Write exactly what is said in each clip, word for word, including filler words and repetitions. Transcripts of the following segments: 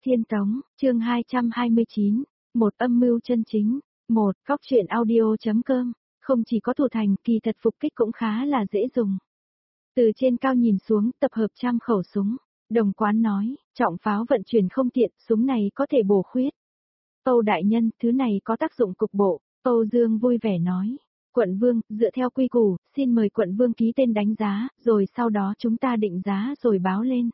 Thiên Tống, chương hai trăm hai mươi chín, một âm mưu chân chính, một, Cóc truyện audio.com, không chỉ có thủ thành, kỳ thật phục kích cũng khá là dễ dùng. Từ trên cao nhìn xuống, tập hợp trăm khẩu súng, Đồng Quán nói, trọng pháo vận chuyển không tiện, súng này có thể bổ khuyết. Âu đại nhân, thứ này có tác dụng cục bộ, Âu Dương vui vẻ nói. Quận Vương, dựa theo quy củ, xin mời Quận Vương ký tên đánh giá, rồi sau đó chúng ta định giá rồi báo lên.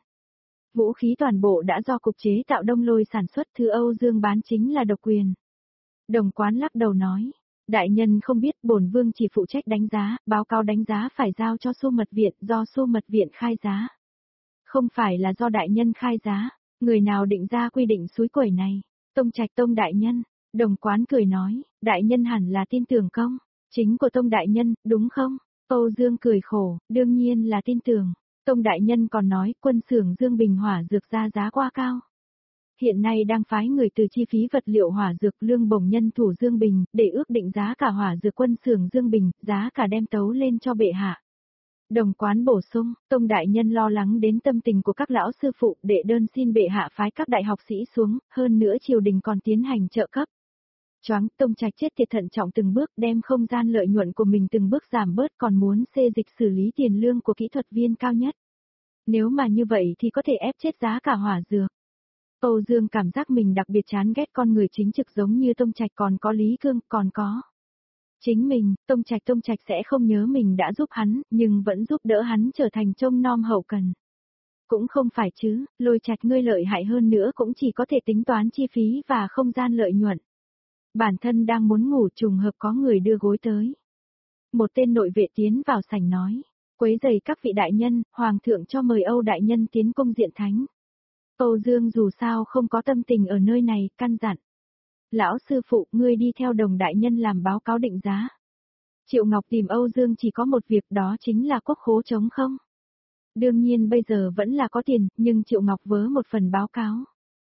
Vũ khí toàn bộ đã do cục chế tạo Đông Lôi sản xuất, thứ Âu Dương bán chính là độc quyền. Đồng Quán lắc đầu nói, đại nhân không biết bổn vương chỉ phụ trách đánh giá, báo cáo đánh giá phải giao cho Xu Mật Viện, do Xu Mật Viện khai giá. Không phải là do đại nhân khai giá, người nào định ra quy định suối quẩy này, Tông Trạch Tông đại nhân. Đồng Quán cười nói, đại nhân hẳn là tin tưởng công, chính của Tông đại nhân, đúng không? Âu Dương cười khổ, đương nhiên là tin tưởng. Tông đại nhân còn nói quân xưởng Dương Bình hỏa dược ra giá quá cao. Hiện nay đang phái người từ chi phí vật liệu hỏa dược lương bổng nhân thủ Dương Bình, để ước định giá cả hỏa dược quân xưởng Dương Bình, giá cả đem tấu lên cho bệ hạ. Đồng Quán bổ sung, Tông đại nhân lo lắng đến tâm tình của các lão sư phụ, để đơn xin bệ hạ phái các đại học sĩ xuống, hơn nữa triều đình còn tiến hành trợ cấp. Choáng, Tông Trạch chết tiệt thận trọng từng bước, đem không gian lợi nhuận của mình từng bước giảm bớt, còn muốn xê dịch xử lý tiền lương của kỹ thuật viên cao nhất. Nếu mà như vậy thì có thể ép chết giá cả hỏa dược. Âu Dương cảm giác mình đặc biệt chán ghét con người chính trực giống như Tông Trạch, còn có Lý Cương, còn có chính mình. Tông Trạch Tông Trạch sẽ không nhớ mình đã giúp hắn, nhưng vẫn giúp đỡ hắn trở thành trông nom hậu cần. Cũng không phải chứ, Lôi Trạch ngươi lợi hại hơn nữa cũng chỉ có thể tính toán chi phí và không gian lợi nhuận. Bản thân đang muốn ngủ, trùng hợp có người đưa gối tới. Một tên nội vệ tiến vào sảnh nói, quấy rầy các vị đại nhân, hoàng thượng cho mời Âu đại nhân tiến cung diện thánh. Âu Dương dù sao không có tâm tình ở nơi này, căn dặn. Lão sư phụ, ngươi đi theo Đồng đại nhân làm báo cáo định giá. Triệu Ngọc tìm Âu Dương chỉ có một việc, đó chính là quốc khố trống không. Đương nhiên bây giờ vẫn là có tiền, nhưng Triệu Ngọc vớ một phần báo cáo.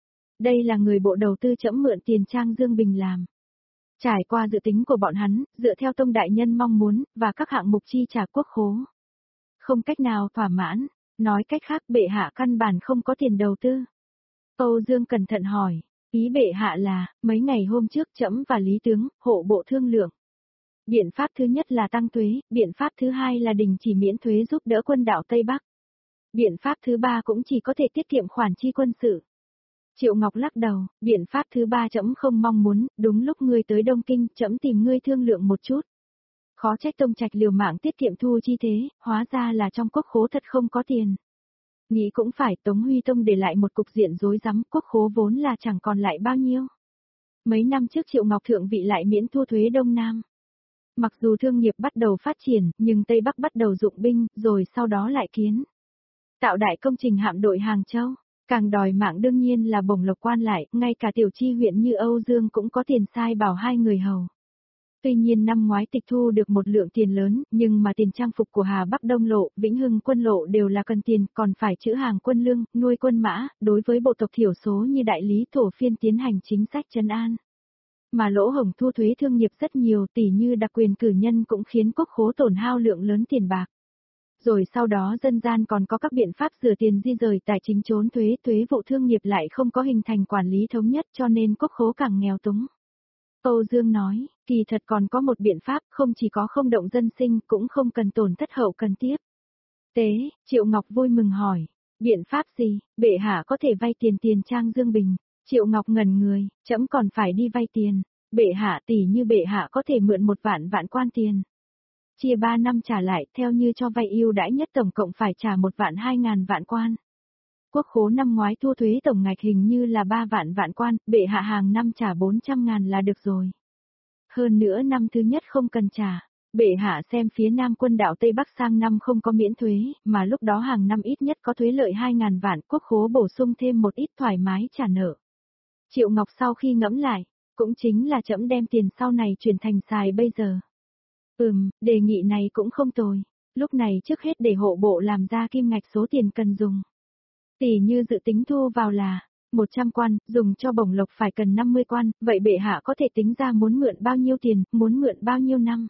Đây là người bộ đầu tư trẫm mượn tiền Trang Dương Bình làm. Trải qua dự tính của bọn hắn, dựa theo Tông đại nhân mong muốn, và các hạng mục chi trả quốc khố. Không cách nào thỏa mãn, nói cách khác bệ hạ căn bản không có tiền đầu tư. Âu Dương cẩn thận hỏi, ý bệ hạ là, mấy ngày hôm trước trẫm và Lý Tướng, hộ bộ thương lượng. Biện pháp thứ nhất là tăng thuế, biện pháp thứ hai là đình chỉ miễn thuế giúp đỡ quân đảo Tây Bắc. Biện pháp thứ ba cũng chỉ có thể tiết kiệm khoản chi quân sự. Triệu Ngọc lắc đầu, biện pháp thứ ba trẫm không mong muốn, đúng lúc ngươi tới Đông Kinh, trẫm tìm ngươi thương lượng một chút. Khó trách Tông Trạch liều mạng tiết kiệm thu chi thế, hóa ra là trong quốc khố thật không có tiền. Nghĩ cũng phải, Tống Huy Tông để lại một cục diện rối rắm, quốc khố vốn là chẳng còn lại bao nhiêu. Mấy năm trước Triệu Ngọc thượng vị lại miễn thu thuế Đông Nam. Mặc dù thương nghiệp bắt đầu phát triển, nhưng Tây Bắc bắt đầu dụng binh, rồi sau đó lại kiến tạo đại công trình hạm đội Hàng Châu. Càng đòi mạng đương nhiên là bổng lộc quan lại, ngay cả tiểu chi huyện như Âu Dương cũng có tiền sai bảo hai người hầu. Tuy nhiên năm ngoái tịch thu được một lượng tiền lớn, nhưng mà tiền trang phục của Hà Bắc Đông Lộ, Vĩnh Hưng Quân Lộ đều là cần tiền, còn phải trữ hàng quân lương, nuôi quân mã, đối với bộ tộc thiểu số như đại lý thổ phiên tiến hành chính sách trấn an. Mà lỗ hổng thu thuế thương nghiệp rất nhiều, tỷ như đặc quyền cử nhân cũng khiến quốc khố tổn hao lượng lớn tiền bạc. Rồi sau đó dân gian còn có các biện pháp rửa tiền di rời tài chính trốn thuế, thuế vụ thương nghiệp lại không có hình thành quản lý thống nhất cho nên quốc khố càng nghèo túng. Âu Dương nói, kỳ thật còn có một biện pháp, không chỉ có không động dân sinh, cũng không cần tổn thất hậu cần tiếp. Tế, Triệu Ngọc vui mừng hỏi, biện pháp gì, bệ hạ có thể vay tiền tiền Trang Dương Bình. Triệu Ngọc ngẩn người, trẫm còn phải đi vay tiền, bệ hạ tỷ như bệ hạ có thể mượn một vạn vạn quan tiền. Chia ba năm trả lại, theo như cho vay ưu đãi nhất tổng cộng phải trả một vạn hai ngàn vạn quan. Quốc khố năm ngoái thu thuế tổng ngạch hình như là ba vạn vạn quan, bệ hạ hàng năm trả bốn trăm ngàn là được rồi. Hơn nữa năm thứ nhất không cần trả, bệ hạ xem phía Nam quân đảo Tây Bắc sang năm không có miễn thuế, mà lúc đó hàng năm ít nhất có thuế lợi hai ngàn vạn, quốc khố bổ sung thêm một ít thoải mái trả nợ. Triệu Ngọc sau khi ngẫm lại, cũng chính là trẫm đem tiền sau này chuyển thành xài bây giờ. Ừm, đề nghị này cũng không tồi. Lúc này trước hết để hộ bộ làm ra kim ngạch số tiền cần dùng. Tỷ như dự tính thu vào là một trăm quan, dùng cho bổng lộc phải cần năm mươi quan, vậy bệ hạ có thể tính ra muốn mượn bao nhiêu tiền, muốn mượn bao nhiêu năm.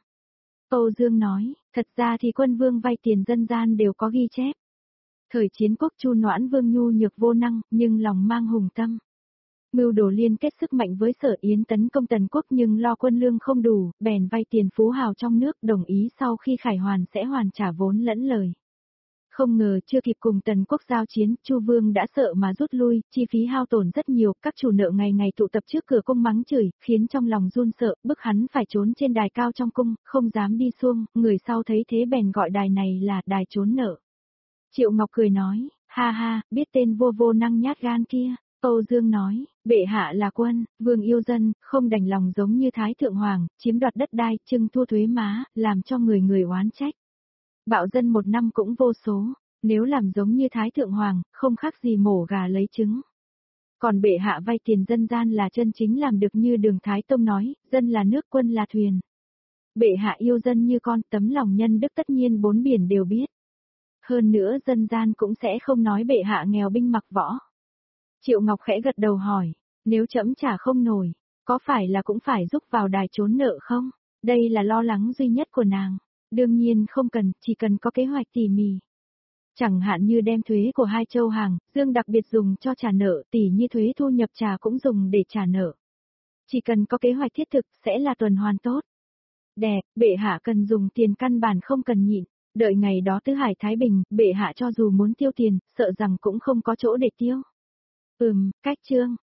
Âu Dương nói, thật ra thì quân vương vay tiền dân gian đều có ghi chép. Thời chiến quốc Chu Noãn Vương nhu nhược vô năng, nhưng lòng mang hùng tâm. Mưu đồ liên kết sức mạnh với Sở Yến tấn công Tần quốc nhưng lo quân lương không đủ, bèn vay tiền phú hào trong nước đồng ý sau khi khải hoàn sẽ hoàn trả vốn lẫn lời. Không ngờ chưa kịp cùng Tần quốc giao chiến, Chu Vương đã sợ mà rút lui, chi phí hao tổn rất nhiều, các chủ nợ ngày ngày tụ tập trước cửa cung mắng chửi, khiến trong lòng run sợ, bức hắn phải trốn trên đài cao trong cung, không dám đi xuông, người sau thấy thế bèn gọi đài này là đài trốn nợ. Triệu Ngọc cười nói, ha ha, biết tên vô vô năng nhát gan kia. Âu Dương nói, bệ hạ là quân, vương yêu dân, không đành lòng giống như Thái Thượng Hoàng, chiếm đoạt đất đai, trưng thu thuế má, làm cho người người oán trách. Bạo dân một năm cũng vô số, nếu làm giống như Thái Thượng Hoàng, không khác gì mổ gà lấy trứng. Còn bệ hạ vay tiền dân gian là chân chính làm được như Đường Thái Tông nói, dân là nước quân là thuyền. Bệ hạ yêu dân như con, tấm lòng nhân đức tất nhiên bốn biển đều biết. Hơn nữa dân gian cũng sẽ không nói bệ hạ nghèo binh mặc võ. Triệu Ngọc khẽ gật đầu hỏi, nếu trẫm trả không nổi, có phải là cũng phải giúp vào đài trốn nợ không? Đây là lo lắng duy nhất của nàng. Đương nhiên không cần, chỉ cần có kế hoạch tỉ mỉ. Chẳng hạn như đem thuế của hai châu hàng, Dương đặc biệt dùng cho trả nợ, tỉ như thuế thu nhập trà cũng dùng để trả nợ. Chỉ cần có kế hoạch thiết thực sẽ là tuần hoàn tốt. Đẹp, bệ hạ cần dùng tiền căn bản không cần nhịn, đợi ngày đó tứ hải thái bình, bệ hạ cho dù muốn tiêu tiền, sợ rằng cũng không có chỗ để tiêu. Ừm, cách chương.